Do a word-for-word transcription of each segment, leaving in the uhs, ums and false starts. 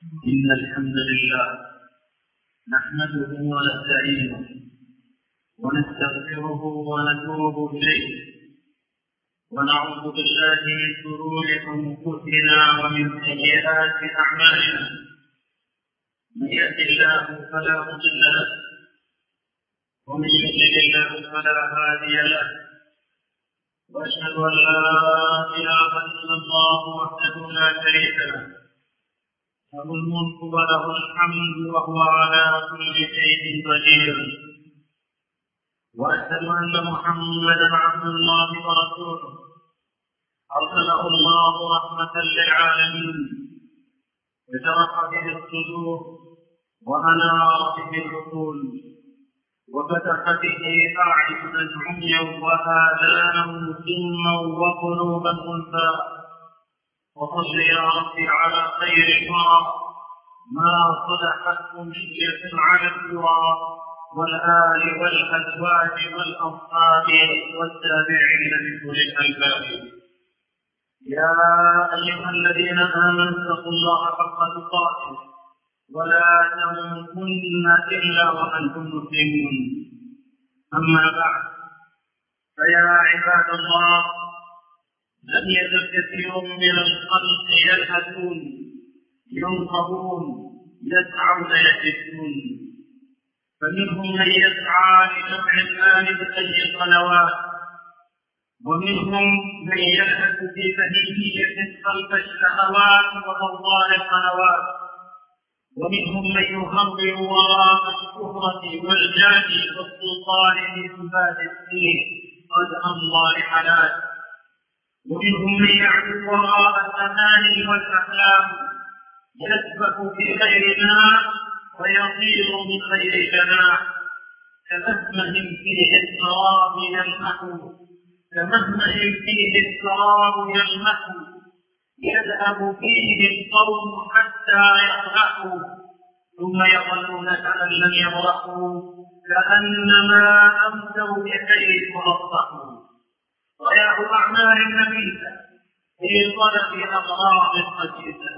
إن الحمد لله نحمده ونستعينه ونستغفره ونتوب إليه ونعوذ بالله من شرور أنفسنا ومن سيئات أعمالنا. من يهد الله فلا مضل له ومن يضلل الله فلا هادي له، وأشهد أن لا إله إلا الله وحده لا شريك له، له الملك وله الحمد وهو على كل شيء قدير. وأشهد أن محمدا عبد الله ورسوله أرسله الله رحمة للعالمين، وشرح به الصدور وأنار به العقول وفتح به أعينا عميا وآذانا سما وقلوبا غلفا. وصل يا رب على خير الورى ما صلحت أمنية على الورى، والآل والأزواج والأصحاب والتابعين بكل الألباب. يا أيها الذين آمنوا اتقوا الله حق تقاته ولا تموتن إلا وأنتم مسلمون. أما بعد، فيا عباد الله، لم يزل كثير من الخلق يلهثون ينقضون يسعون يهتفون، فمنهم من يسعى لجمع المال بأي القنوات، ومنهم من يلهث في فهيمية خلف الشهوات وضوضاء القنوات، ومنهم من يهرول وراء الشهرة والجاه والسلطان لإثبات الدين قد أمضى لحلال، ومنهم من يعبد وراء الأماني والأحلام يسبح في غير ماء ويطير من غير جناح، كمهمه فيه السراب يلمح كمهمه فيه السراب يلمح يذهب فيه القوم حتى يطرحوا، ثم يظلون كأن لم يبرحوا كأنما أمسوا بحيث أصبحوا. ضياع أعمال نبيلة في طلب أغراض قديسة.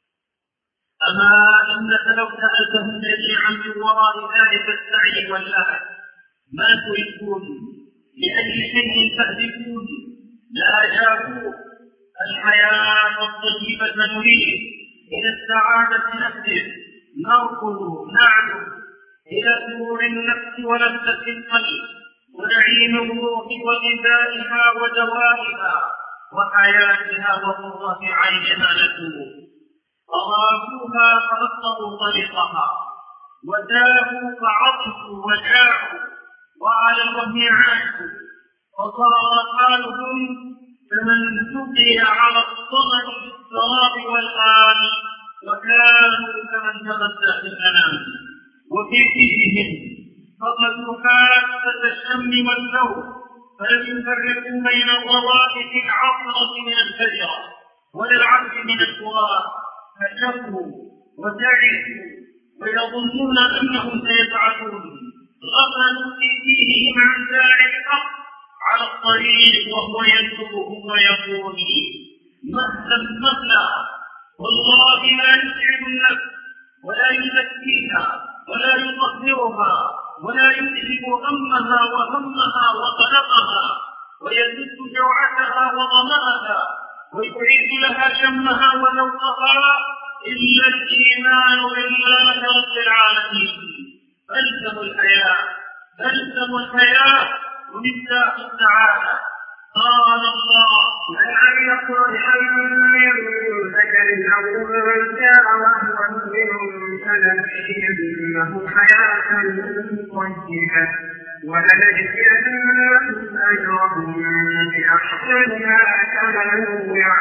أما إنك لو سألتهم جميعا من وراء ذلك السعي واللهث ما تريدون لأي شيء تهدفون لأجابوه الحياة الطيبة نريد، إلى السعادة نهدف، نركض نعلو إلى سرور النفس ولذة القلب ونعيم الروح وغذائها ودوائها وحياتها وقرة عينها نتوب. أرادوها فبطلوا طريقها، وتاهوا فعطشوا وجاعوا، وعلى الوهم عاشوا، فصار حالهم كمن سقي على الصمد بالسراب والآل، وكانوا كمن تغذى في الأنام. وفي فيهم فقدوا كافة الشم والذوق، فلم يفرقوا بين الروائح العطرة من الفجرة ولا العبد من التراب، فشكوا وتعسوا ويظنون أنهم سيسعدون. غفلوا في دينهم عن داعي الحق على الطريق وهو يدعوهم ويقول مهلا مهلا. والله لا يسعد النفس ولا يزكيها ولا يطهرها ولا يذهب همها وهمها وقلقها، ويزد جوعتها وظمأها، ويعيد لها شمها وذوقها إلا الإيمان بالله رب العالمين. فالزموا الحياة فالزموا الحياة ومفتاح السعادة. قال الله: من عمل صالحا من ذكر أو أنثى وهو مؤمن فلنحيينه حياة طيبة ولنجزينهم أجرهم بأحسن ما كانوا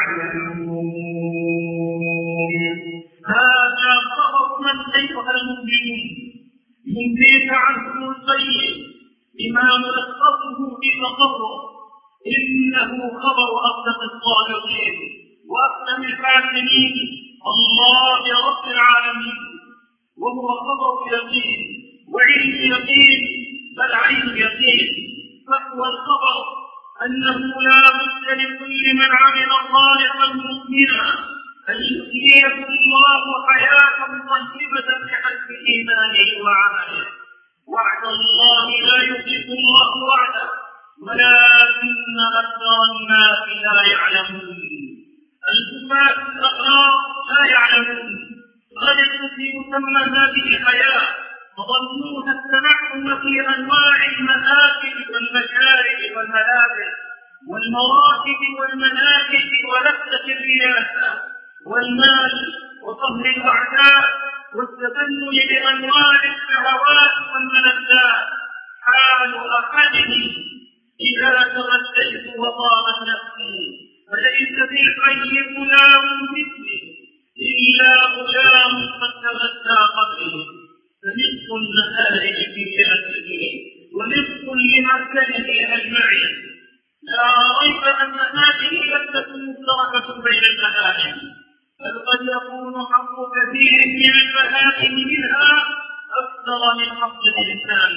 يعملون. هذا خبر من أيها المؤمنون من بيت عنه الطيب بما ملخصه في تقرر، إنه خبر أصدق الصادقين وأكرم الكاذبين الله رب العالمين، وهو خبر يقين وعلم يقين بل عين يقين. فهو الخبر أنه لا بد لكل من عمل صالحا مؤمنا أن يحييه الله حياة كلامه وعمله. وعد الله لا يخلف الله وعده ولكن أكثر الناس لا يعلمون. الكفار الأخلاق لا يعلمون، غلطوا في مسمى هذه الحياة وظنوها التنعم في أنواع المآكل والمشارب والملابس والمراكب والمناكب ولذة الرياسة والمال وقهر الأعداء والتفنن بأنواع الشهوات والملذات. حال أحدهم إذا تغشيت وطارت نفسي فليس في الحي غلام مثلي إلا غلام قد تغشى قبله، فنصف النهار في جهته ونصف لمسكنه أجمعين. لا ريب أن هذه لذة مشتركة بين البهائم، بل قد يكون حق كثير من البهائم منها أكثر من حق الإنسان.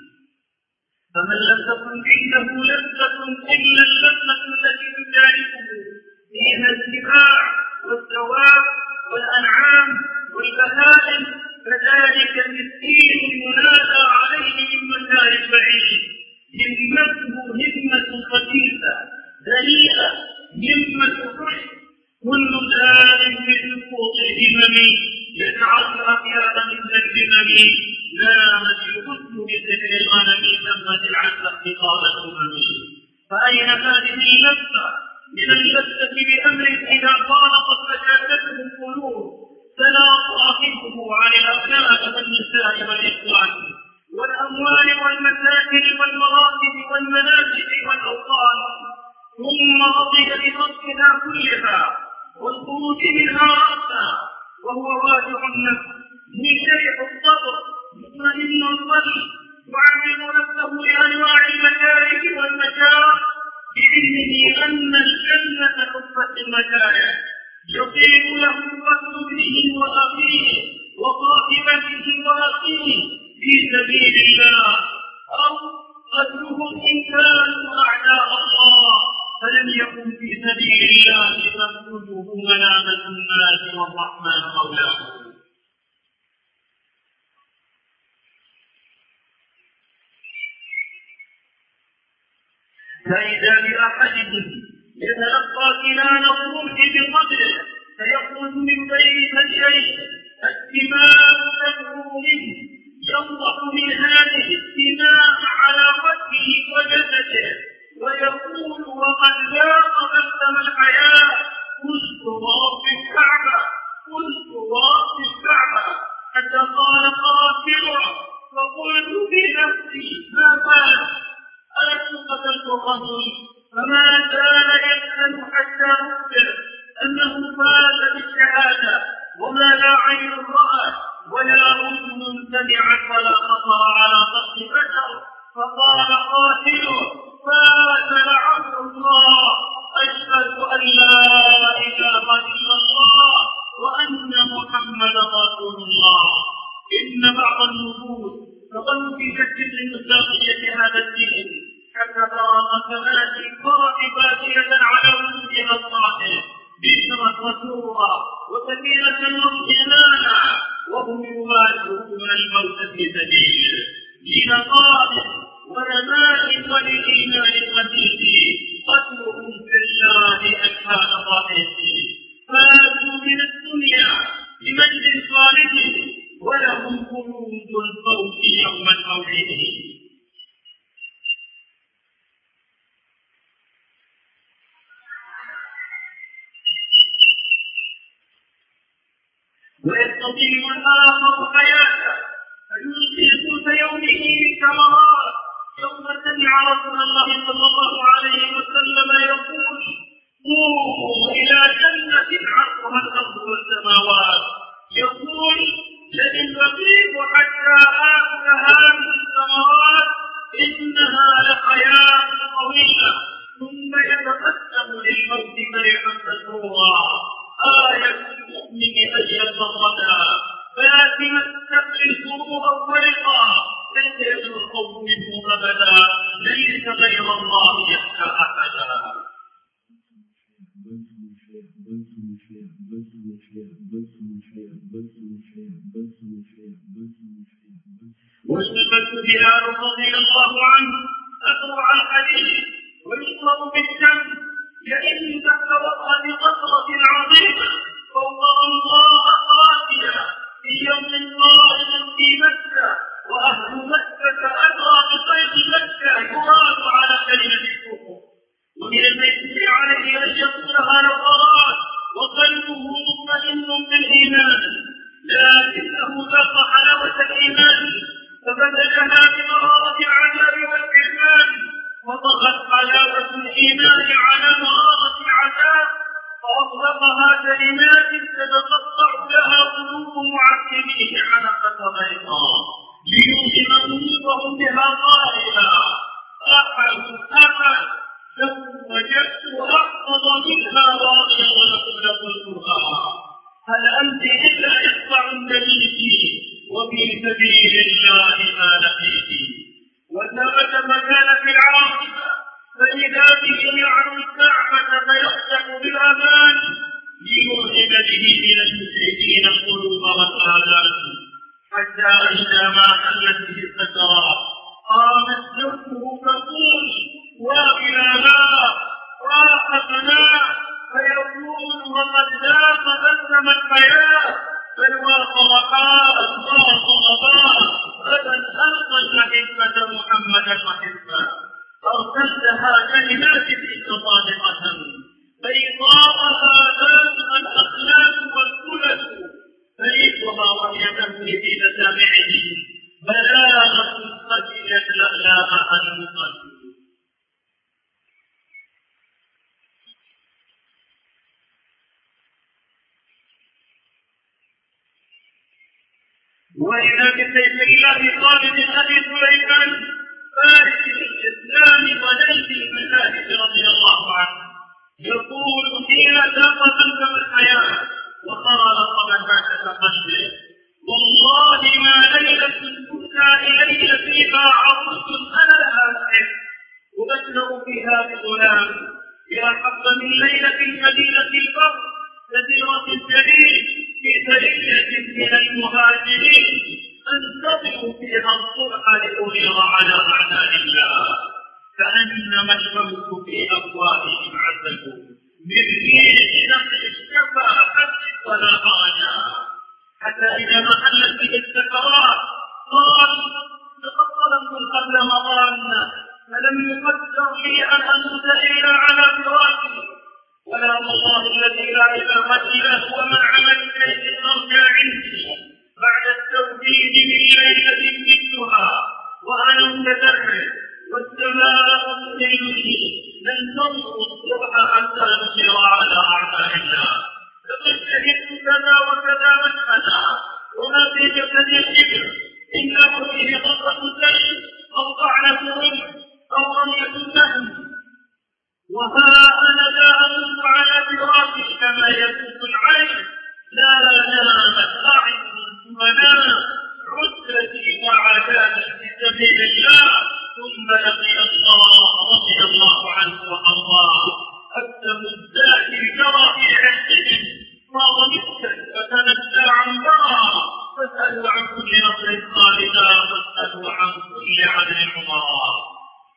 فمن لم تكن عنده لذة إلا اللذة التي تجاربه فيها السباع والدواب والأنعام والبهائم، فذلك المسكين المنادى عليه من مكان بعيد، همته همة خفيفة ذليلة، همة حزن، كل ذلك من سقوط الهمم يجعل أبيات مثل الهمم نامت الحزن بذكر الغنم تمت العسل احتقار الأمم. فأين هذه اللذة من اللذة بأمر إذا خالطت فشاكته القلوب فلا صاحبه عن الأبناء والنساء والإخوان والأموال والمساكن والمراكب والمنازل والأوطان، ثم رضي بفضلها كلها والخروج منها رأسا وهو واجع النفس منشرح الصدر مطمئن القلب يعلم نفسه لأنواع المكاره والمشاق بعلمه أن الجنة حفت المكاره، يطيب له قتل ابنه وأخيه وصاحبته وأخيه في سبيل الله، أو قتلهم إن كانوا أعداء الله فلم يكن في سبيل الله فخرجه منامة الناس والرحمن مولاه. فإذا بأحدهم يتلقى كنان الروح بقدره فيخرج من بين ثدييه الدماء تخرج منه، ينضح من هذه الدماء على وجهه وجسده ويقول وقد ذاق بلسم الحياة قلت ورب الكعبة قلت ورب الكعبة حتى قال قاتله فقلت بنفسي ما فعل ألست قتلت الرجل، فما زال يسأل حتى أخبر أنه فاز بالشهادة وما لا عين رأت ولا أذن سمعت ولا خطر على قلب بشر، فقال قاتله فاز لعنه الله أشهد أن لا إله إلا الله وأن محمدا رسول الله. إن بعض النفوس تظل في شك المصداقية هذا الدين حتى ترى قسمات الفرح بادية على وجوهها الصالح بشرا وسرورا وسكينة واطمئنانا وهم يباشرون الموت في سبيله لنقاء ونماء وللإيمان الخفيف قتلهم في الله أشهاد ظاهره، فاتوا من الدنيا بمجد صالح ولهم خلود الفوز يوم الموعد. ويستطيع الآخر حياته فيلقي قوت يومه بالثمرات. يوم سمع رسول الله صلى الله عليه وسلم يقول قوموا إلى جنة عرضها الأرض والسماوات، يقول لئن بقيت حتى آكل هذه الثمرات إنها لحياة طويلة، ثم يتقدم للموت فرحا مسرورا. آية المؤمن أن يتغدى فلازم السبع الفروض والرقى ليس يترقب منه أبدا، ليس غير الله يخشى أحدا. بس مش بس مش بس مش بس واشتبك بلال رضي الله عنه أسرع الحديث ويشرب بالدم يئن تحت وطأة قطرة عظيمة فوق الله قاسية في يوم قائم في مكة وأهل مكة أدرى بصيد مكة يراد على كلمة الكفر ومن الميسر عليه أن يقولها لو أراد وقلبه مطمئن بالإيمان لكنه ذاق حلاوة الإيمان فبدلها بمرارة العذاب والإيمان وطغت حلاوة الإيمان على مرارة العذاب فأطلقها كلمات تتقطع لها قلوب معذبيه علقة بيضاء ليوهم قلوبهم بها قائلا أحد أحد لو وجدت أحفظ منها واضيا ولكم لقلتها هل أنت إلا إخضع النبي وفي سبيل الله ما لقيتي وثبت مكان في العاصفة فإذا به يعلو الكعبة فيخشع بالأمان ليوهم به من المشركين القلوب والآلام حتى إذا ما حلت به السكرات قامت نفسه تقول وإلى لا راحتنا فيقول وقد ذاق بسم الحياة بل وفرحات وصلبات فمن ألقى الحكمة محمدا وحزبا أرسلتها كلمات فيك صادقة بيضاءها لازم الأخلاق والكلة فريقها وهي تمشي في مسامعه بلاغة خشيت لألاها المقدس وإذا بسيف الله خالد أبي سليمان فارس الإسلام وليس المذاهب رضي الله عنه يقول حين ذاق بسم الحياة وصار لقبا بعد تقشره والله ما ليلة تؤتى إلي فيها عروس أنا لها أحب وبشر فيها بغلام يا حظ من ليلة المدينة البر كثيرة الجليل في سرية من المهاجرين انتظروا فيها الصلح لأغير على أعداء الله كأنما الموت في أفواههم عذبوا من ريح نقل الشفا حسب ولا غايا حتى إذا ما حلت به السكرات قال لقد ظلمت قبل مضان فلم يقدر لي أن أموت إلا على فراشي ولا والله الذي لا إله إلا هو من عمل إليه نرجع عندي بعد التوحيد من ليلة مثلها وأنا متدرب والسماء تدعوني لن تنظر الصبح حتى نصير على أعداء الله لقد شهدت كذا وكذا مشهدا وما في جسدي الشبر إنه فيه غصة سيف أو طعنة رمح أو رمية سهم وها أنا لا أموت على فراشي كما يموت العين لا نامت أعين ومنام عدتي وعذابي في سبيل الله ثم لقي الله رضي الله عنه وأرضاه أكتم الذات جرى في عهدهم صار مسكا فتنزل عن برا فاسألوا عن كل نصر خالدا فاسألوا عن كل عدل عمرا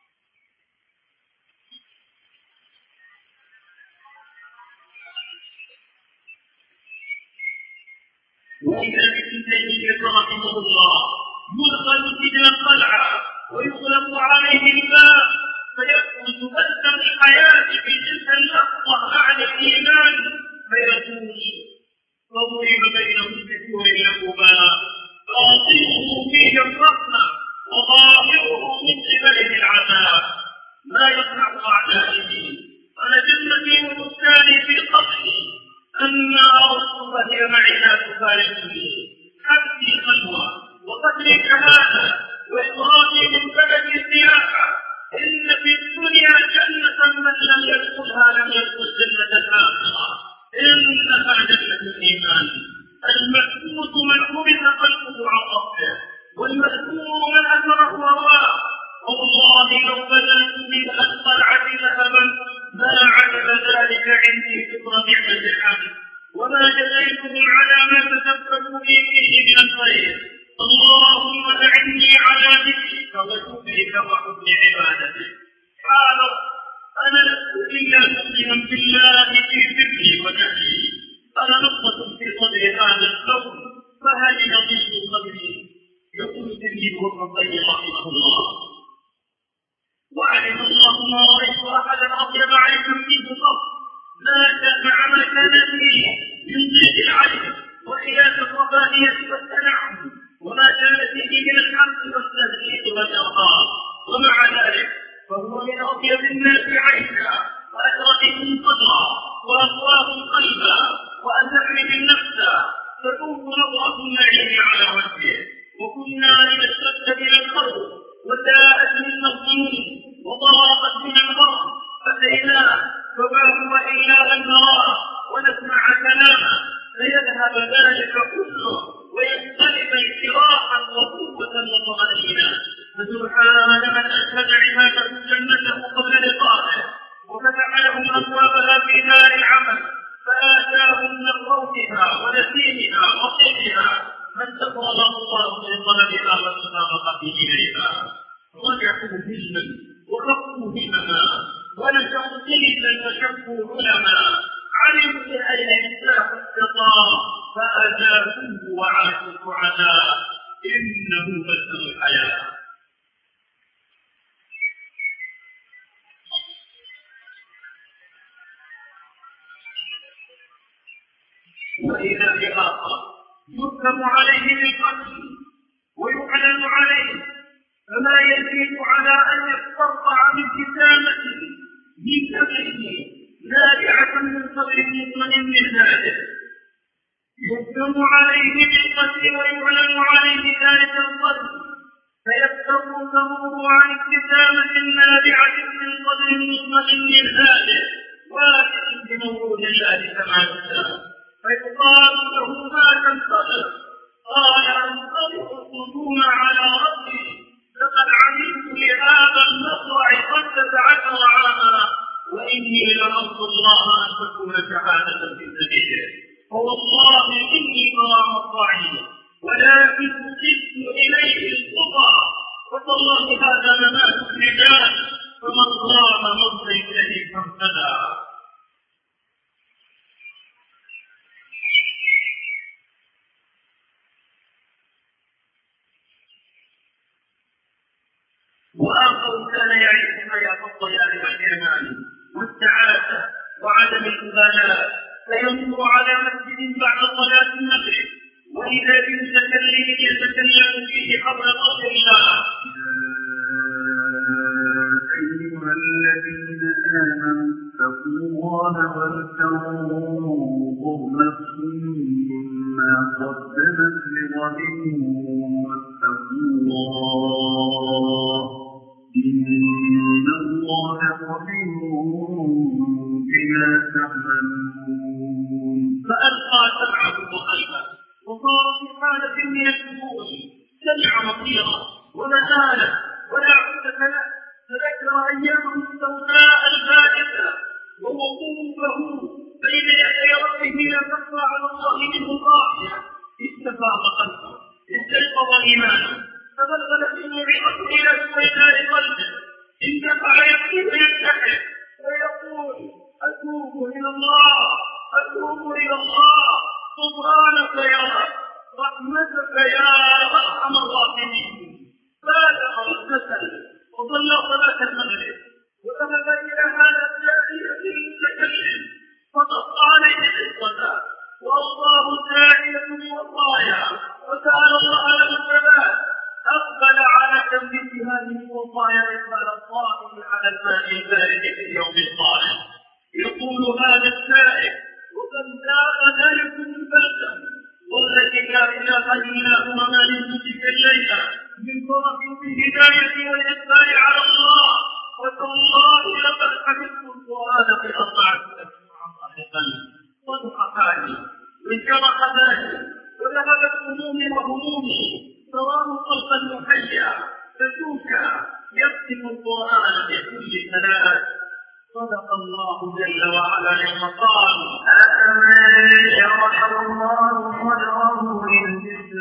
وإذا بن تيمية رحمه الله يدخل سجن القلعة ويغلق عليه الباب فيخرج بثا الحياة في تلك اللحظة بعد الإيمان فيقول فضرب بينهم بسور له باب باطنه فيه الرحمة وظاهره من قبله العذاب ما يصنع أعدائه أنا جنتي وبستاني في قبري النار وهي معي لا تفارقني حبسي خلوة وقتلي شهادة وإخراجي من بلدي سياحة إن في الدنيا جنة من لم يدخلها لم يدخل جنة الآخرة إنها جنة الإيمان المحبوس من حبس قلبه عن ربه والمأثور من أثره هواه والله لو بذلت من القلعة ذهبا ما عجب ذلك عندي شكر نعمة الحمد وما جزيتهم على ما تسببوا به فيه من الخير. اللهم أعني على ذكرك وشكرك وحسن عبادتك. حاضر أنا لست إلا مؤمنا بالله في سري ونحري. أنا نقطة في صدر هذا الكون فهل نضيق صدري. يقول سيدي ابن القيم رحمه الله: وعلم الله ما رأيت أحدا أطيب عيشا منه قط، لا مع ما كان فيه من ضيق العيش وحياة الرفاهية والتنعم، وما كان فيه من الحمد والتهديد والإرهاق، ومع ذلك فهو من أطيب الناس عيشا وأشرفهم صدرا وأقواهم قلبا وأسرهم نفسا، تدوم نظرة النعيم على وجهه. وكنا لنشتد من الخوف وساءت منا الظنون وضاقت من الأرض فأتيناه فما هو إلا أن نراه ونسمع كلامه فيذهب ذلك كله وينقلب انشراحا وقوة وطمأنينة. فسبحان من أشهد عباده جنته قبل لقائه وفتح لهم أبوابها في دار العمل فآتاهم من روحها ونسيمها وطيبها من تفرغ الله من طلبها والمسابقة إليها. رجعوا هزما وخفوا همما ونشأوا سيدا وشكوا علما، علموا بأين مفتاح الشقاء فأزاكوه وعاشوا سعداء، إنه مسلم الحياة. وإذا بآخر يكتب عليه بالقتل ويعلن عليه فما يزيد على أن يسترضع بابتسامته من كبره نابعة من صدر مطمئن ذاته. يكتب عليه بالقتل ويعلن عليه ذلك القتل فيستر ثمره عن ابتسامة نابعة من صدر مطمئن ذاته واثق بمولود الله كما يشاء، فيقال له ما تنتظر؟ قال انتظر القدوم على ربي، لقد علمت لهذا المصرع خمسة عشر عاما وإني لأرجو الله أن تكون شهادة في سبيله، فوالله إني أرى مصرعي ولكن أجدت إليه الخطى، وتالله هذا ممات الرجال فمن رام مصري إليه فاهتدى. وآخر كان يعيش حياة الضياع والحرمان والسعادة وعدم الإبالاة، فيمر على مسجد بعد صلاة المغرب وإذا بمتكلم يتكلم فيه حول قول الله: أيها الذين آمنوا اتقوا الله ولتنظر نفس مما قدمت لغد واتقوا الله إن الله خبير بما تعملون. فألقى سمعه وقلبه وصار في حالة من الشمول، سمع مطيرا ومثالا ولا عدة له، تذكر أيامه السوداء البائسة ووقوفه بين يدي ربه لا تخفى على الله منه خافية. استفاق قلبه، استيقظ إيمانه، تبلغ في موعظة إلى سويداء قلبه، اندفع يبكي وينتحر ويقول: أتوب إلى الله، أتوب إلى الله، غفرانك يا رب، رحمتك يا أرحم الراحمين. بالغ واغتسل وصلى صلاة المغرب وذهب إلى هذا الداعية المتكلم فقص عليه الصلاة وأصاب الداعية بوصايا وسأل الله له الثبات. أقبل على تنفيذ هذه الوصايا إقبال الصائم على الماء البارد في اليوم الصالح. يقول هذا السائل وقد ذاق ذلك البلسم والذي لا إله إلا هو مالك تلك الليلة من فرح بالهداية والإقبال على الله. وتالله لقد حفظت القرآن في أربعة أشهر صاحبا وضحكاني وانشرح ذلك وذهبت همومي وهمومي، تراه قلبا محيا فشوكا يختم القرآن بكل ثلاث. صدق الله جل وعلا لما قال: أفمن شرح الله صدره للإسلام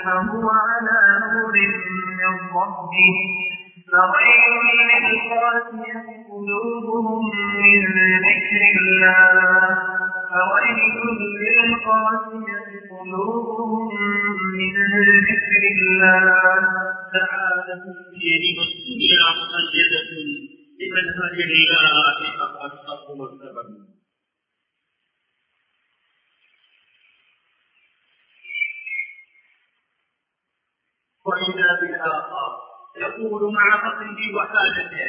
فهو على نور من ربه فويل للقاسية قلوبهم من ذكر الله فويل للقاسية قلوبهم من ذكر الله سعادة الدين والدنيا مقيدة بمنهج الله فقد خطوا السبب. وإذا بالآخر يقول مع فقره وحاجته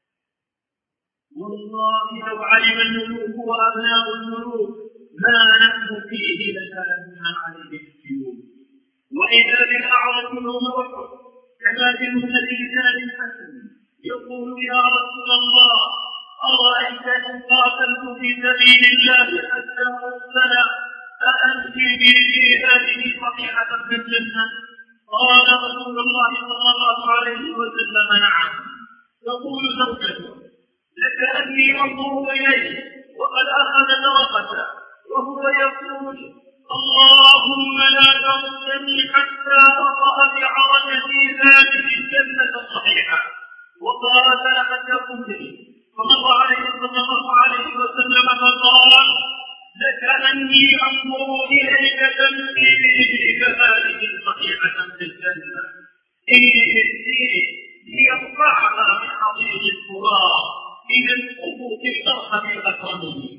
والله لو علم الملوك وأبناء الملوك ما نحن فيه لسلمنا عليه السيوف. وإذا بالأعرج يوم أحد كما في مسند لسان حسن يقول يا رسول الله أرأيت إن قاتلت في سبيل الله حتى أرسل أأنجي به هذه صحيحة في الجنة؟ قال رسول الله صلى الله عليه وسلم نعم. تقول زوجته لكأني أنظر إليه وقد أخذ نرقته وهو يقول اللهم لا تردني حتى أطأ بعرجتي هذه الجنة الصحيحة وقاتل حتى قتل. فمر عليه صلى الله عليه وسلم فقال لكأني أنظر إليك تمشي به هذه صحيحة في الجنة إن الدين ليرفعها من حضيض التراب إلى الأفق الأرحم الأكرمين.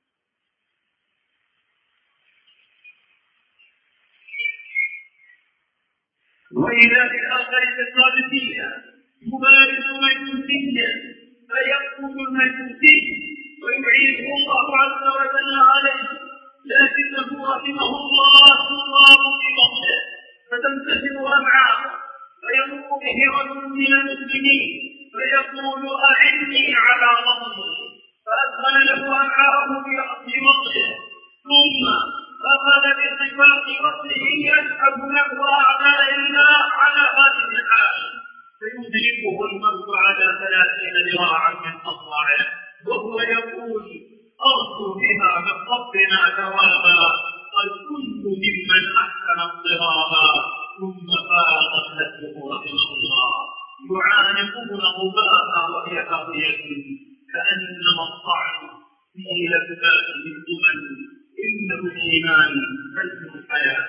وإذا بالآخر الصادقية يبارز مجوسيا فيقتل المجوسي ويعيده الله عز وجل عليه لكنه رحمه الله يصاب ببطنه فتنتشر أمعاءه فيمر به رجل من المسلمين فيقول أعني على بطنه فأدخل له أمعاءه في بطنه ثم أخذ بصفات بطنه يسحب نحو أعداء الله على هذه الحال فيدركه الموت على ثلاثين ذراعا من أصبعه وهو يقول أرجو بها من ربنا ثوابا قد كنت ممن أحسن اضطرابا ثم فاقت نفسه رحمه الله يعانقون غباءها وهي قضية كأنما الطعن في لذاته الزمن إنه الإيمان فلسفة الحياة.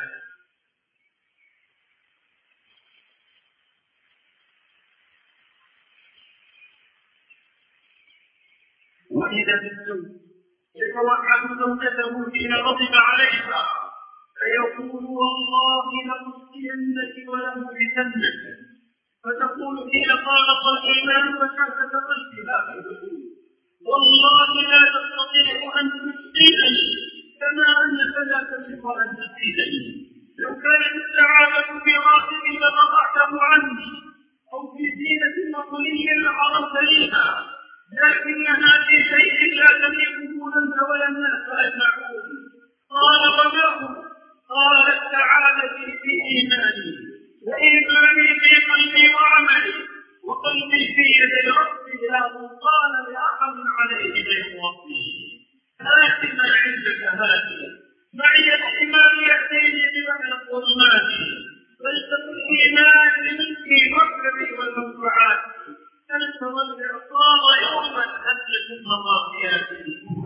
وإذا بالزوج يتوعد زوجته حين غضب عليها فيقول والله لأسقينك ولأمسكنك فتقول حين خالط الإيمان فشهدت قلبها في الحدود والله لا تستطيع أن تسقيني كما أنك لا تستطيع أن تسقيني. لو كانت السعادة في راتب لقطعته عني أو في زينة مطلي لعرفتنيها لكنها في شيء لا تملكه أنت ولا الناس أجمعون. قال وما قال السعادة في إيماني وإيماني في قلبي وعملي وقلبي في يد ربي لا سلطان لأحد عليه غير ربي. هات ما عندك هاتي معي الإيمان يأتيني بمعنى الظلمات فلتكن الإيمان منك مكرمي والمنفعات أنت والإعصار يوما أنت المضافيات.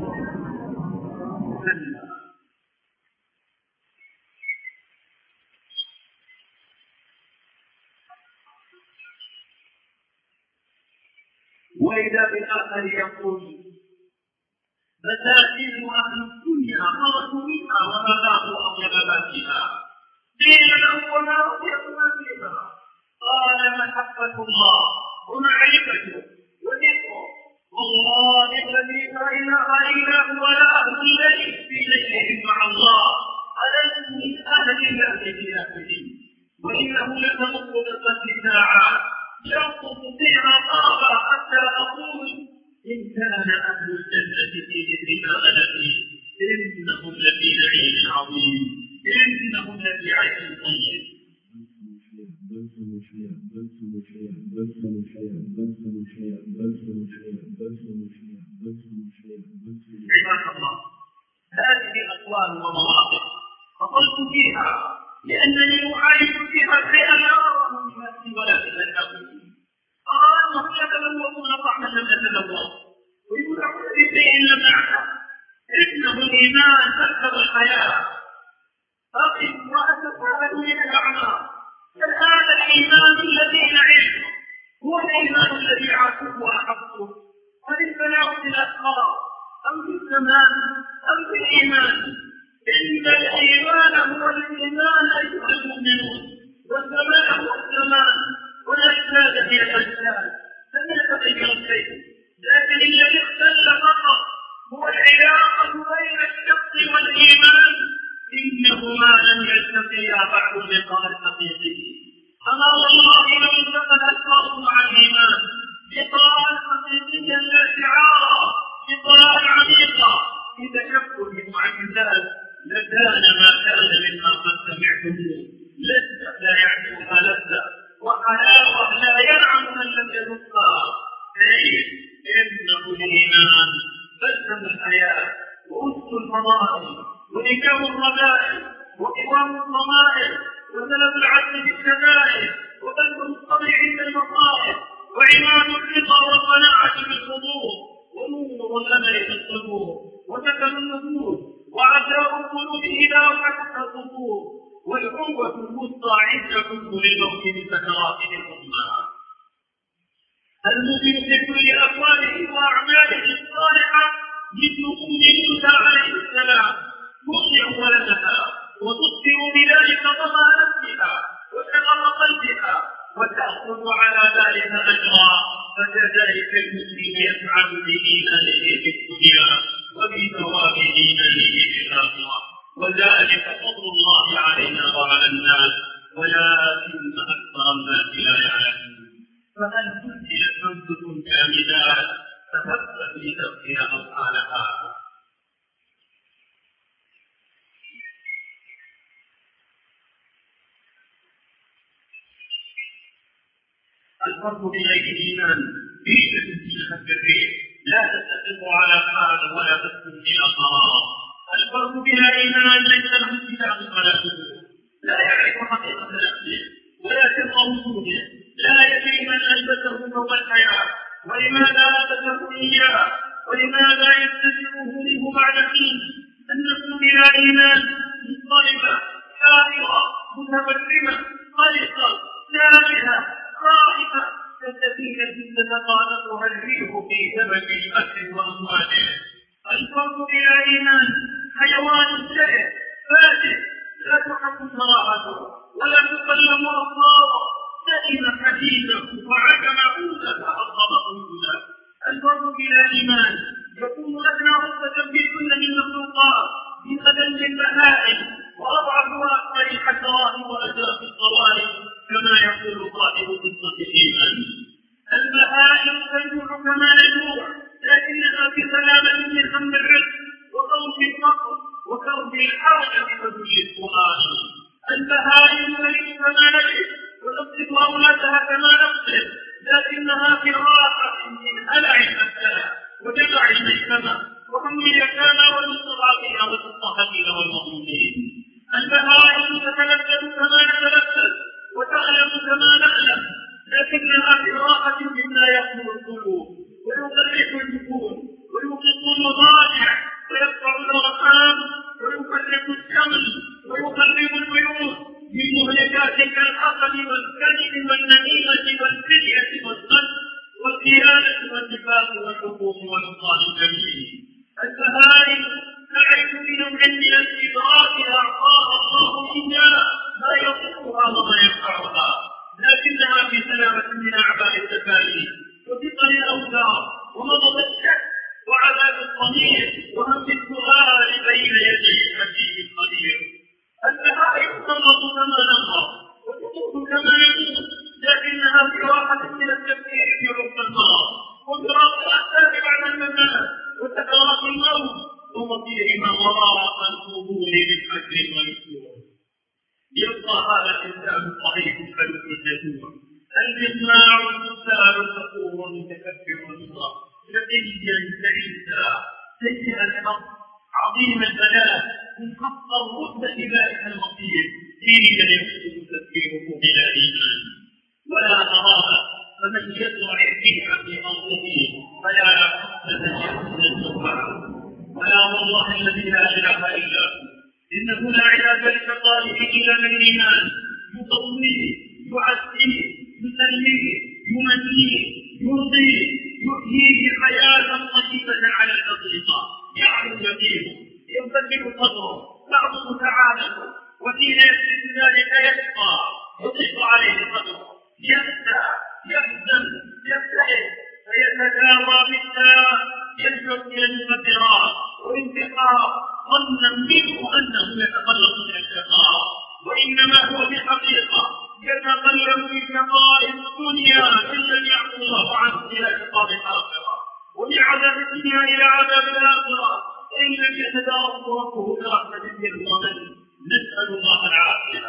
وإذا بالآخر يقول مساكين أهل الدنيا خرجوا منها وما ذاقوا أطيب ما فيها قيل له وما أطيب ما فيها قال محبة الله ومعرفته وذكره والله الذي لا إله إلا هو لا أهل الليل في ليلهم مع الله أليس من أهل الله في أهله وإنه لتمر بقدر ساعات يرقص فيها طابا حتى أقول إن كان أهل الجنة في ذكرها غلبي إنهم لفي نعيم عظيم إنهم لفي عيش طيب. عباد الله هذه أقوال ومواقف فقلت فيها لأنني أعالج فيها شيئا لا أراه من نفسي ولا تتلوث. أرى أنهم يتلوثون طعما لم يتلوث ويولعون بشيء لم يعلم. إنه الإيمان مكتب الحياة. أقف وأتساءل من الأعمار هل هذا الإيمان الذي نعيشه هو الإيمان الذي عاشته وأحبته؟ هل البلاء في الأسرار أم في الزمان أم في الإيمان؟ إن الإيمان هو الإيمان أيها المؤمنون، والزمان هو الزمان، والأجساد هي الأجساد، لم يتغير شيء. لكن الذي اختل فقط هو العلاقة بين الشخص والإيمان، إنهما لم يلتقيا بعد اللقاء الحقيقي. أما والله لو التقى الأشخاص مع الإيمان لقاء حقيقيا لا شعارا، لقاء عميقا في تشكل المعجزات، لكان ما كان مما قد سمعتموه لذة لا يعرفها لذة، وحلاوة لا ينعم من لم يذقها. كيف؟ إنه الإيمان بلسم الحياة وأسس الفضائل ونكام الرذائل وقوام الضمائر وسلب العدل بالشدائد وبلغ الصبر عند المصائب وعماد الرضا والقناعة بالحضور ونور الأمل في الصدور وسكن النفوس وعزاء القلوب إذا وقعت الصدور والقوة الوسطى عند حب للموت بسكرات الأمة. المؤمن في كل أقواله وأعماله الصالحة مثل أم موسى عليه السلام تطيع ولدها وتطفئ بذلك ظما نفسها وشغف قلبها وتأخذ على ذلك أجرا. فكذلك المسلم يسعد بإيمانه في الدنيا وبثواب إيمانه في الآخرة، وذلك فضل الله علينا وعلى الناس ولكن أكثر الناس لا يعلمون. فهل سجلت خمسة كاملات تهبت لتغفر أفعالها؟ الفرق بين الإيمان في تسجيل الريح لا تتفق على حال ولا تسكن إلى قرار. الفرق بين الإيمان ليس له اتفاق على حدود، لا يعرف حقيقة نفسه ولا سر وجوده، لا يدري من ألبسه ثوب الحياة ولماذا لبسه إياه ولماذا يتبعه منه بعد حين. النفس بلا إيمان مضطربة شاعرة متبرمة قلقة سامحة خائفة كالسفينة تتقاطعها الريح في سبك الأكل وأمواله. الفرد بلا إيمان حيوان سائر فاتح لا تحب صراحته ولا تكلم أبصاره، سئم حديثه وعدم عوده فأصاب قلوبه. الفرد بلا إيمان يكون أدنى رتبة في كل من المخلوقات بأدل البهائم وأضعف أكثر الحشرات وأشرف الطوارئ، كما يقول صاحب قصة الإيمان. البهائم تجوع كما نجوع، لكنها في سلامة من هم الرزق وخوف الفقر وكرب الحاجة وذل القرآن. البهائم تلد كما نلد وتصرف أولادها كما نقصد، لكنها في راحة من هلع الأسلام وجمع الميتمة وهم اليتامى والمستضعفين والمضطهدين والمظلومين. البهائم تتلذذ كما نتلذذ وتعلم كما نعلم، لكنها في راحة مما يأكل القلوب ويغرق الجفون ويوقظ المضاجع ويقطع الأرحام ويفرق الشمل ويخرب البيوت من مهلكات كالحقد والكذب والنميمة والفدية والظلم والخيانة والنفاق والحقوق والإبطال الجميل. البهائم تعرف بنوع من الإدراك أعطاها الله إياه ما يضرها وما ينفعها، لكنها في سلامة من أعباء التكاليف وثقل الأوزار ومضض الشك وعذاب الضمير وهم السؤال بين يدي الحكيم القدير. البهائم تنغص كما ننغص وتطوف كما نموت، لكنها في راحة من التفكير في عمق المرض وفراق الأحداث بعد الممات وسكرات الموت ومصيرهما وراء القبور بالحجر والسور. يبقى هذا الإنسان الضعيف الخلوق الجسور المسماع والمسار الفخور المتكبر المضاف شقيا سعيدا سيء الحظ عظيم البلاء من حق الرتبة ذلك المصير حين يكون تفكيره بلا إيمان ولا قرابة. فمن يزرع البدع في أرضه فلا حسنة يحسن الزرع. ولا والله الذي لا إله إلا هو إنه لا علاج للمصالح إلا من الإيمان يقويه يعزيه يسليه يمنيه يرضيه يحييه حياة طيبة على الحقيقة يعلو يقينه ينبذل صدره بعضه تعالى وحين يثبت ذلك يبقى يضيق عليه صدره يخشى يحزن يبتعد فيتداوى بالداء يلجأ إلى المخدرات والانتحار ظنا منه أنه يتخلص من الشقاء وإنما هو بحقيقة يتقلب في شقاء الدنيا إن لم يعفو الله عنه إلى شقاء الآخرة ومن عذاب الدنيا إلى عذاب الآخرة إن لم يتدارك ربه برحمة منه ومن نسأل الله العافية.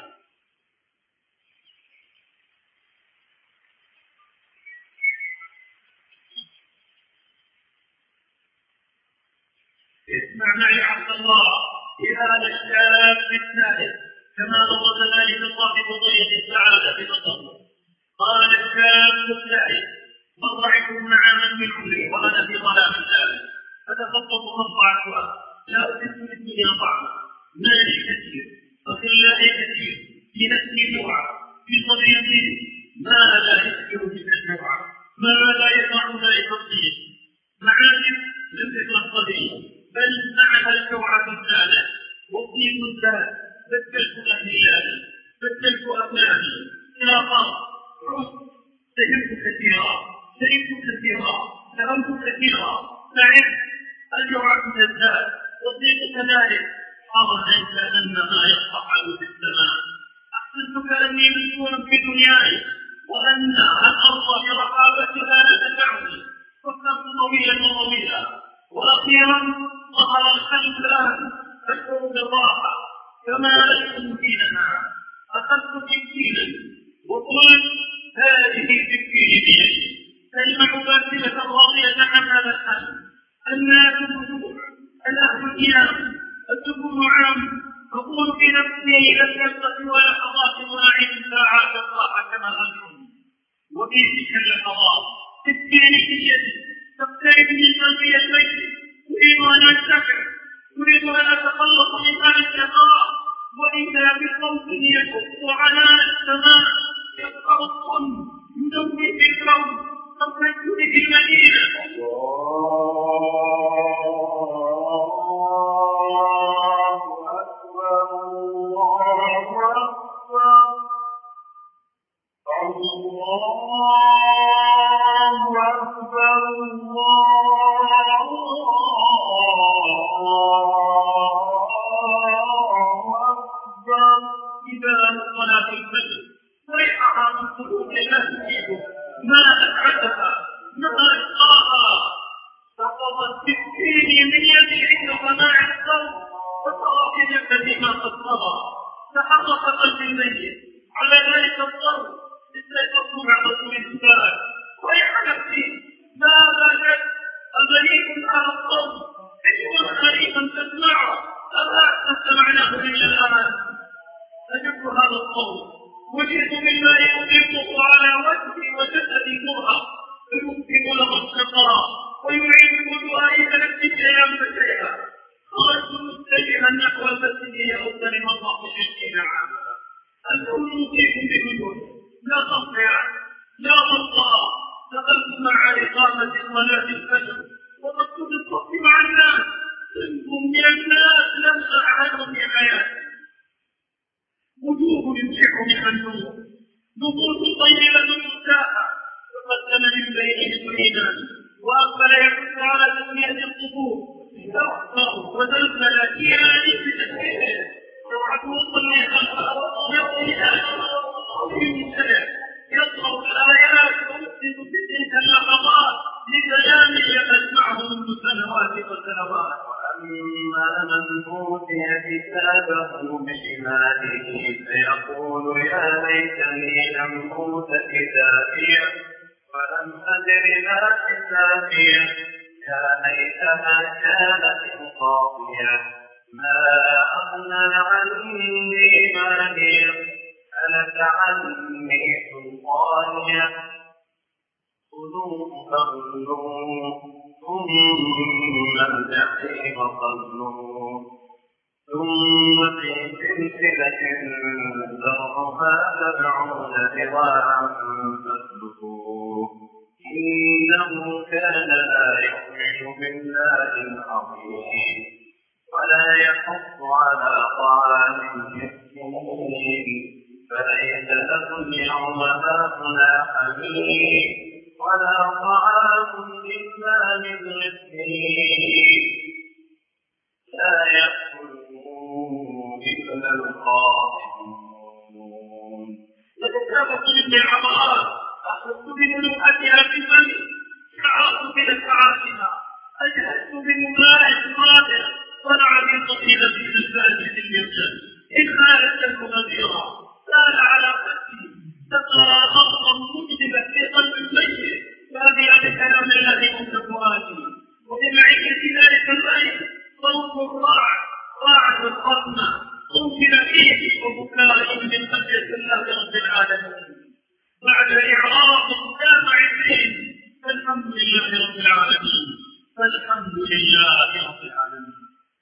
اسمع معي عبد الله إلى هذا الشاب الثالث كما ضبط ذلك صاحب ضيق السعادة في تصور. قال الشاب الثالث مر عشرون عاما من عمري وأنا في ظلام ثالث فتخطط خطوة أسواق لا أحس بالدنيا طعما مالي كثير وخلائي كثير في نفسي جوعا في صديقي ماذا يسكر بك الجوعا ماذا يقع ذلك الصديق معاجب لم تكن صديق بل معها الجوعة الثالث والضيق الثالث بدلت أهلياتي بدلت أبنائي سافرت عدت سهمت كثيرا سئمت كثيرا سهمت كثيرا تعبت الجوعة تزداد والضيق كذلك أظن كأنما يصعد في السماء أحسست كأني مسكون في دنياي وأن الأرض برحابتها لا تدعني فكرت طويلا وطويلا وأخيرا ظهر الخلف الآن أشعر بالراحة كما أشعر حينما أخذت سكينا وقلت هذه سكيني بيدي تلمح باسمة راضية عن هذا الحل الناس بجوع الأهل نيام السكون عام أقول في نفسي لم يبقى ولا لحظات ونعيم ساعات الراحة كما أنتم وفي تلك اللحظات سكيني بيدي تقترب من قلبي الميت أريد أن أنتفع أريد أن أتخلص من هذا الشقاء وإذا بصوت يشق عنان السماء يقطع الصم يدور في الكون صفيت به المدينة. الله أكبر الله أكبر الله أكبر الله أكبر. إذا صلاة الفجر ريحها من قلوب المسجد ما أسعدها ما أشقاها سقطت سكيني من يدي عند سماع الصوت فصار في جسدي ما قد صبر تحرك قلبي الميت على ذلك الصوت استيقظت بعد طول السؤال ويح نفسي ماذا جد البريد على الصوت حجما خريفا تسمعه أما سمعناه إلا الآن أجبت هذا الصوت وجئت بالماء أطلقه على وجهي وجسدي مرهق فيمكن له الشقاء ويعيد وجوهي فنفسي أيام بشيئا خرجت متجها نحو المسجد يغضني الله بشكل عاما الكل يطيق بوجوده لا تطيع لا تطاع دخلت مع إقامة صلاة الفجر وقد بالصف مع الناس منهم من الناس لم أعهدهم في حياتي وجوه يمسح بها النور نفوس طيبة مرتاحة تقدم من بينهم الإيمان وأقبل يحث على تسمية الصفوف تأخر وزلزل كياني في تسميته سرعة وصلني خلفه يقضي يصرف الآيات ويحدث في تلك اللحظات لكلام يسمعه منذ سنوات وسنوات. وأما من أوتي كتابه بشماله فيقول يا ليتني لم أوت كتابيه ولم أدر ما حسابيه يا ليتها كانت القاضية ما أغنى عني مالي هلك عني سلطانيه خذوه فغلوه ثم الجحيم صلوه ثم في سلسلة ذرعها سبعون ذراعا فاسلكوه إنه كان لا يؤمن بالله العظيم ولا يحض على طعام المسكين فليس له اليوم هاهنا حميم ولا طعام إلا من غسلين لا يأكلون إلا الخاطئون. فتتابت من العبارات أخذت بملوءتها في فمي شعرت بنفعاتها أجهزت بممارس الرابع طلع من طفيلة الزلزال في اليمن إن خالت المغادرة سال على قلبي تقرأ ضغطا مجدبا في قلب الميت فهذه بكلام الله منك فؤادي وبمعية ذلك الليل صوت الرعد رعد الخصمة أنزل فيه وبكاء من خشية الله رب العالمين بعد إعراض دام عزين فالحمد لله رب العالمين فالحمد لله رب العالمين.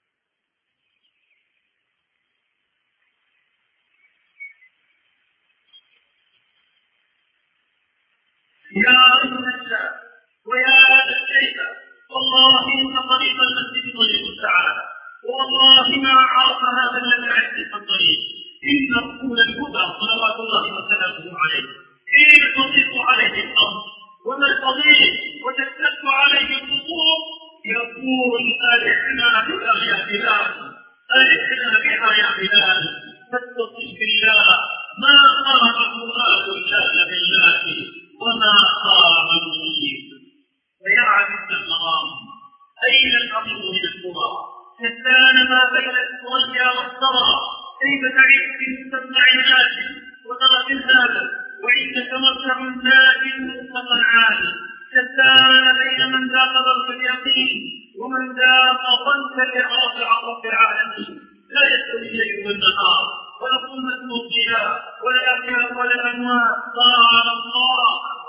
يا أيها الشاب ويا هذا الشيخ والله إن طريق المسجد طريق السعادة والله ما عرف هذا الذي عزك الطريق إن رسول الهدى صلوات الله وسلامه عليه حين تضيق عليه الأرض وما الفضيل وتشتد عليه الخطوط يقول ألحنا بها يا بلال ألحنا بها يا بلال فاتقي بالله ما خرج مراد الله بالله وما خاب المريد. فيا عبد المرام أين الأمر من القرى كان ما بين الثريا والثرى كيف تعيش في مستمع ناجم وطرف هذا وعندك مرجع ناجم مطلقا عالي كان بين من ذاق ضرب اليقين ومن ذاق ضنك الإعراض عن رب العالمين لا يستوي الليل والنهار ولا ظلمة مضيئة ولا أحياء ولا أموات قال الله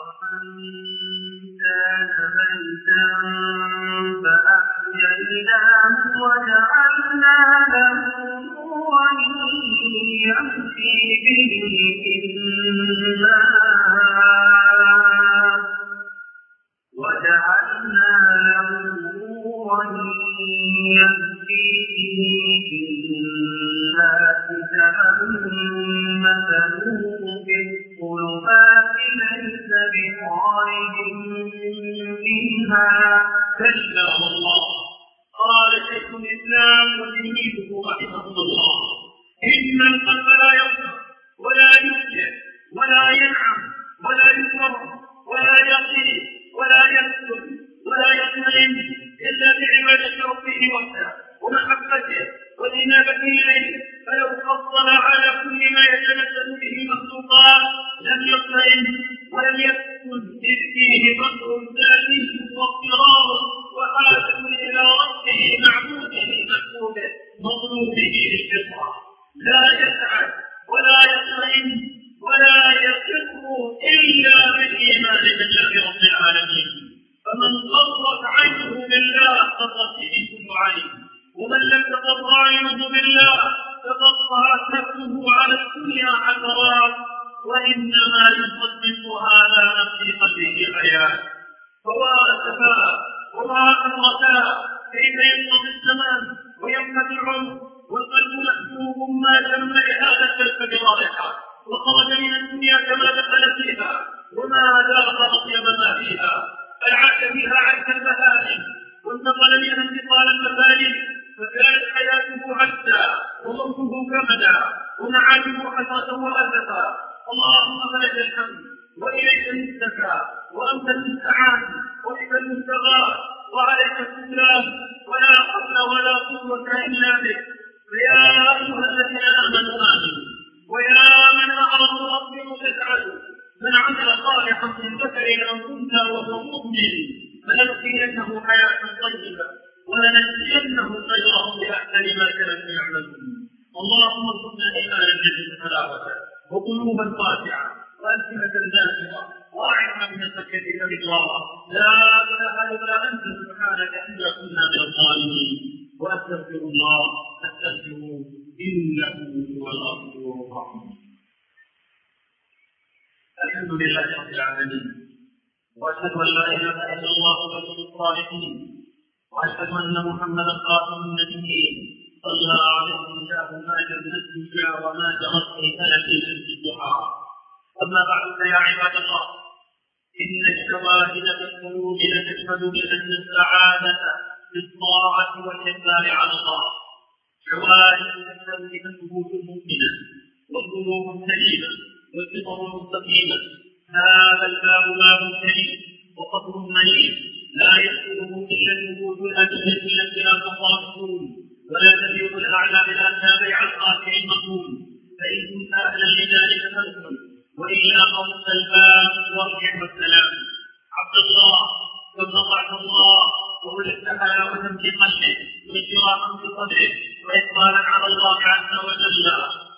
كان ميتا فأحييناه وجعلنا له نورا يمشي به في الناس وجعلنا له نورا يمشي به في الناس كمن مثله في الظلمات ليس بخارج منها. كلا والله قال شيخ الإسلام وتلميذه رحمه الله إن القلب لا يغفر ولا يفلح ولا ينعم ولا يفرح ولا يقي ولا يسكن ولا يطمئن إلا بعبادة ربه وحده ومحبته والإنابة إليه فلو فضل على كل ما يتلذذ به المخلوقات لم يطمئن ولم يسكن إذ فيه فقر ذاتي واضطرار وحاجة إلى ربه معبوده مكتوبه مطلوبه بالفطرة لا يسعد ولا يطمئن ولا يسر إلا بالإيمان بالله رب العالمين. فمن قرت عينه بالله قرت به كل عين ومن لم تقر عينه بالله فقطعت نفسه على الدنيا عثرات وإنما يصدق هذا في قلبه حياة. فوا أسفاء وما أمرتا كيف ينقضي الزمان وينفذ العمر والقلب محبوب ما جمع لهذا الكلب برائحة وخرج من الدنيا كما دخل فيها وما ذاق أطيب ما فيها بل عاش فيها عيش البهائم وانتقل منها انتقال المثالي فكانت حياته عزا وموته كمدا ومعاشه حسرة وأسفا. اللهم فلك الحمد وإليك المستكى وأنت المستعان وبك المستغاث وعليك السلام ولا حول ولا قوة إلا بك. فيا أيها الذين آمنوا آمنوا ويا من أعرضوا أصبروا تسعدوا من عمل صالحا من ذكر أو أنثى وهو مؤمن فلنحيينه حياة طيبة ولنجزينهم أجرهم بأحسن ما كانوا يعملون. اللهم ارزقنا إيمانا يجد حلاوته وقلوبا خاشعة وألسنة ذاكرة وأعنا من سكتك رضوانك. لا إله إلا أنت سبحانك إنا كنا من الظالمين. وأستغفر الله أستغفروه إنه هو الغفور الرحيم. الحمد لله رب العالمين، وأشهد أن لا إله إلا الله ولي الصالحين، وأشهد أن محمدا خاتم النبيين صلى عليه الله ما جرت الدنيا وما جرت في فلك الضحى. أما بعد فيا عباد الله، إن الشواهد في القلوب لتشهد بأن السعادة في الطاعة والإقبال على الله. شواهد تشهد بها النفوس المؤمنة والقلوب السليمة والفطر المستقيمة. هذا الباب باب كريم وقصر مليء لا يدخله إلا النفوس الأدلة التي لا تخافون ولا تبيض الأعلى بالأنساب على القاتل المظلوم. فإن كنت أهلا لذلك فادخل، وإلا قصد الباب وارجع والسلام. عبد الله ثم طاعة الله وولدت حلاوة في قلبه وانشراحا في صدره وإقبالا على الله عز وجل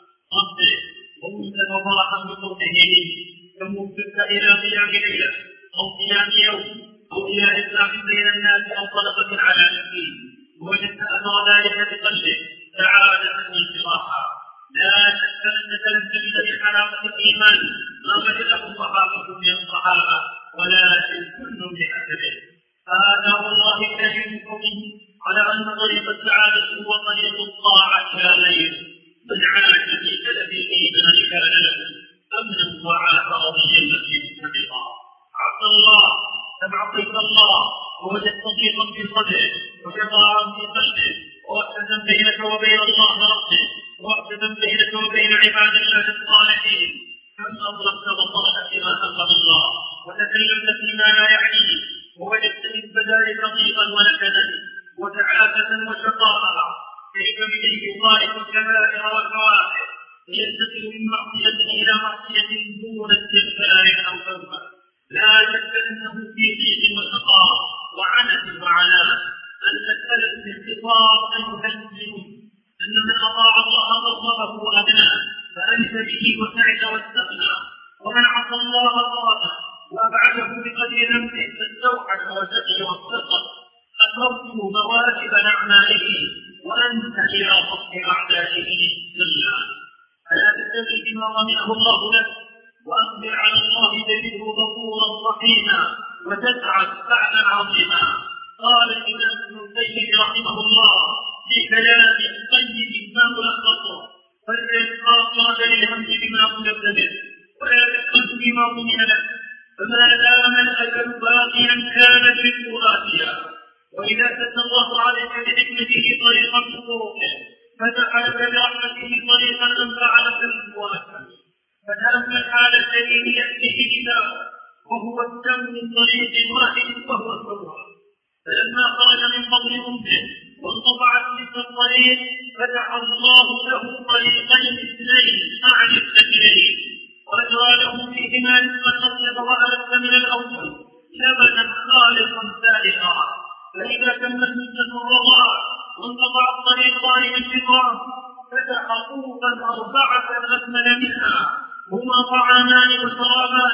ربه ومسا وفرحا بقربه منه. فموفقت إلى قيام ليلة أو قيام يوم أو إلى إصلاح بين الناس أو صدقة على مسكين، ووجدت أثر ذلك بقلبك سعادة وانشراحا. لا شك أنك لم تجد بحلاوة الإيمان ما وجده الصحابة من الصحابة، ولكن كل بحسبه. هذا والله كريم قومه على أن طريق السعادة هو طريق الطاعة إلى غيره. من عاش في سلف الإيمان كان له أمنا وعاش رضيا في مستقرا. عبد الله لم عصيت الله ووجدت ضيقا في صدره وشقاء في قلبه ووحدة بينك وبين الله ربه ووحدة بينك وبين عباد الله الصالحين. كم أطلقت بصرك فيما أنقذ الله وتكلمت فيما لا يعنيه، ووجدت من ذلك ضيقا ونكدا وتعافة وشقاء. كيف بمن يخالف الكبائر والفواحش وينتقل من معصية إلى معصية دون استغفار أو توبة؟ لا شك أنه في ضيق وشقاء وعنت وعناء. أن تسأل باختصار أيها المسلمون أن من أطاع الله غضبه وأدناه فأنس به وسعد واستغنى، ومن عصى الله طاعته وأبعده بقدر ذنبه فاستوحش وسقي واستقر. أكرمته مواسب نعمائه وأنت إلى صف أعدائه سلا. فلا تستغل بما ضمنه الله لك وأقبل على الله تجده غفورا رحيما وتسعد سعدا عظيما. قال الإمام ابن القيم رحمه الله في كلام طيب ما ملخصه: فالإسقاط للهم بما ضمنت به ولا تسقط بما ضمن لك، فما دام الأجل باقيا كانت بالقرآتها. وإذا سد الله عليك بحكمته طريقا في طرقه فتح لك برحمته طريقا أنفع لك بالقرآن. فتأمل حال الذي يأتيه كتابه وهو الدم من طريق واحد وهو الصبر. فلما خرج من بطن أمه وانقطعت تلك الطريق فتح الله له طريقين اثنين أعني السبيلين، وأجرى له فيهما رزقا أطيب وألذ من الأول لبنا خالصا سائغا. فإذا تمت مدة الرضاع وانقطع الطريقان بالفطرة فتح طوفا أربعة أكمل منها، هما طعامان وشرابان،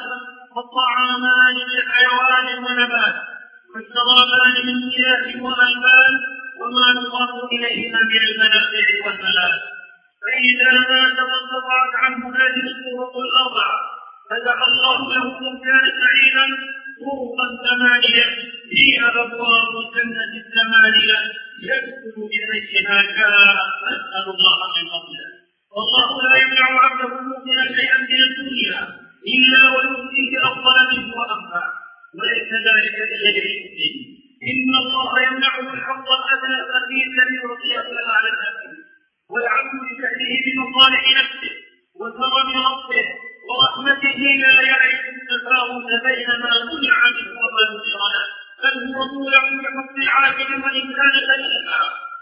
والطعامان لحيوان ونبات، والشرابان من مياه وألبان، وما يضاف إليهما من المنافع والملاذ. فإذا مات وانقطعت عنه هذه الطرق الأربعة فتح الله له كان سعيدا طرقا ثمانية فيها أبواب الجنة الثمانية يدخل إليها شاء. أسأل الله من فضله. والله لا يمنع عبده المؤمن شيئا من الدنيا إلا ويؤتيه أفضل منه وأنفع، وليس ذلك لغير المؤمن. إن الله يمنعه الحظ الأدنى الذي يعطيه على الأكل والعبد بفعله بمصالح نفسه وكرم ربه ورحمته لا يعرف التفاوت بين ما منع منه وما نذر له، بل هو مولع بحسن العاقل وإن كان قليلا،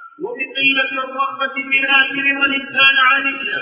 وبقلة الرغبة في الآخر وإن كان عاليا.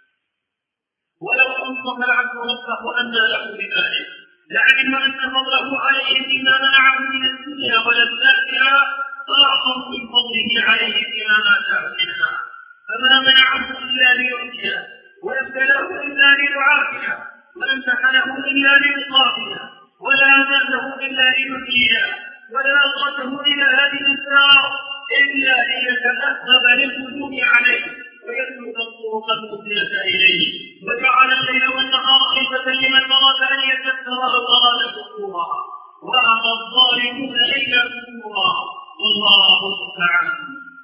ولو أنصف العبد ربه أنى له بذلك لعلم أن فضله عليه بما منعه من الدنيا ولذاتها فأعطوا من فضله عليه فيما آتاه منها، فما منعه إلا ليعطيه، وابتلاه إلا ليعافيه، وامتحنه إلا ليقاتله، ولا أماته إلا ليحييه، ولا أغرته إلى هذه الدار إلا ليتأهب للقدوم عليه ويسلك الطرق المفضية إليه، وجعل الليل والنهار خلفة لمن أراد أن يكفر أو أراد كفورا، وأبى الظالمون إلا كفورا، والله المستعان.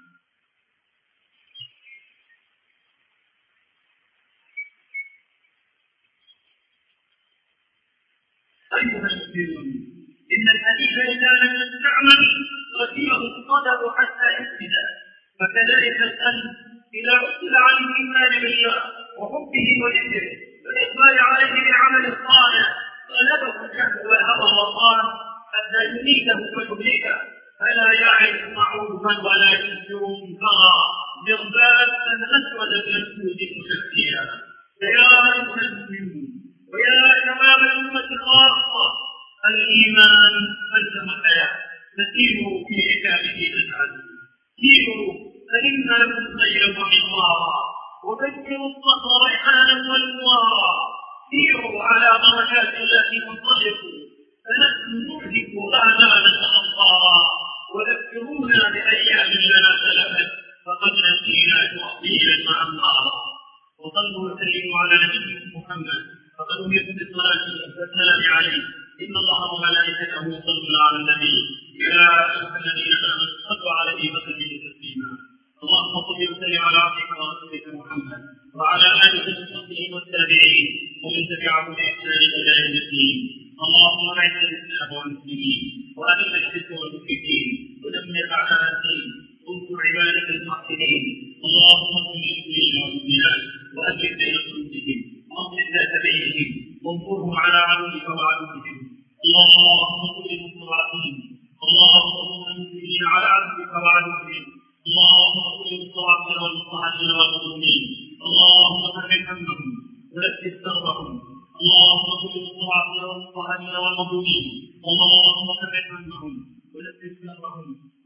أيها المسلمون، إن الحديث إذا لم يستعمل غفيه الصدر حتى يفسد، فكذلك القلب إذا عطل عن الإيمان بالله وحبه وذكره والإقبال عليه بالعمل الصالح غلبه الجهل والهوى والطعن حتى يميته ويهلكه، فلا يعرف معروفا ولا ينكر منكرا مربادا أسود اليهود مشكيا. فيا أيها المسلمون ويا شباب الأمة خاصة، الإيمان ألزم الحياة، فسيروا في حكامه تسعدوا، سيروا فإن لكم خيرا ومنوارا، وبشروا الصخر ريحانا ونوارا، سيروا على بركات الله وانطلقوا، فنحن نهلك آلاما أمطارا، وذكرونا بأيام لنا سلفت فقد نسينا تعطيلا وأمطارا. وصلوا وسلموا على نبيكم محمد فقد أمرت بالصلاة والسلام عليه، إن الله وملائكته يصلون على النبي يا أيها الذين آمنوا صلوا عليه وسلموا تسليما. اللهم صل وسلم على عبدك ورسولك محمد وعلى آله وصحبه والتابعين ومن تبعهم بإحسان إلى يوم الدين. اللهم أعز الإسلام والمسلمين وأذل الشرك والمشركين ودمر أعداء الدين وانصر عبادك الموحدين. اللهم انصر المسلمين والمؤمنات وأجب بين قلوبهم واصلح ذات بينهم وانصرهم على عدوك وعدوهم. اللهم كن للمستضعفين، اللهم كن للمسلمين على عدوك وعدوهم، اللهم كن للمستضعفين والمضطهدين والمظلومين، اللهم فرج همهم ونفس كربهم، اللهم كن للمستضعفين والمضطهدين والمظلومين، اللهم فرج همهم ونفس كربهم.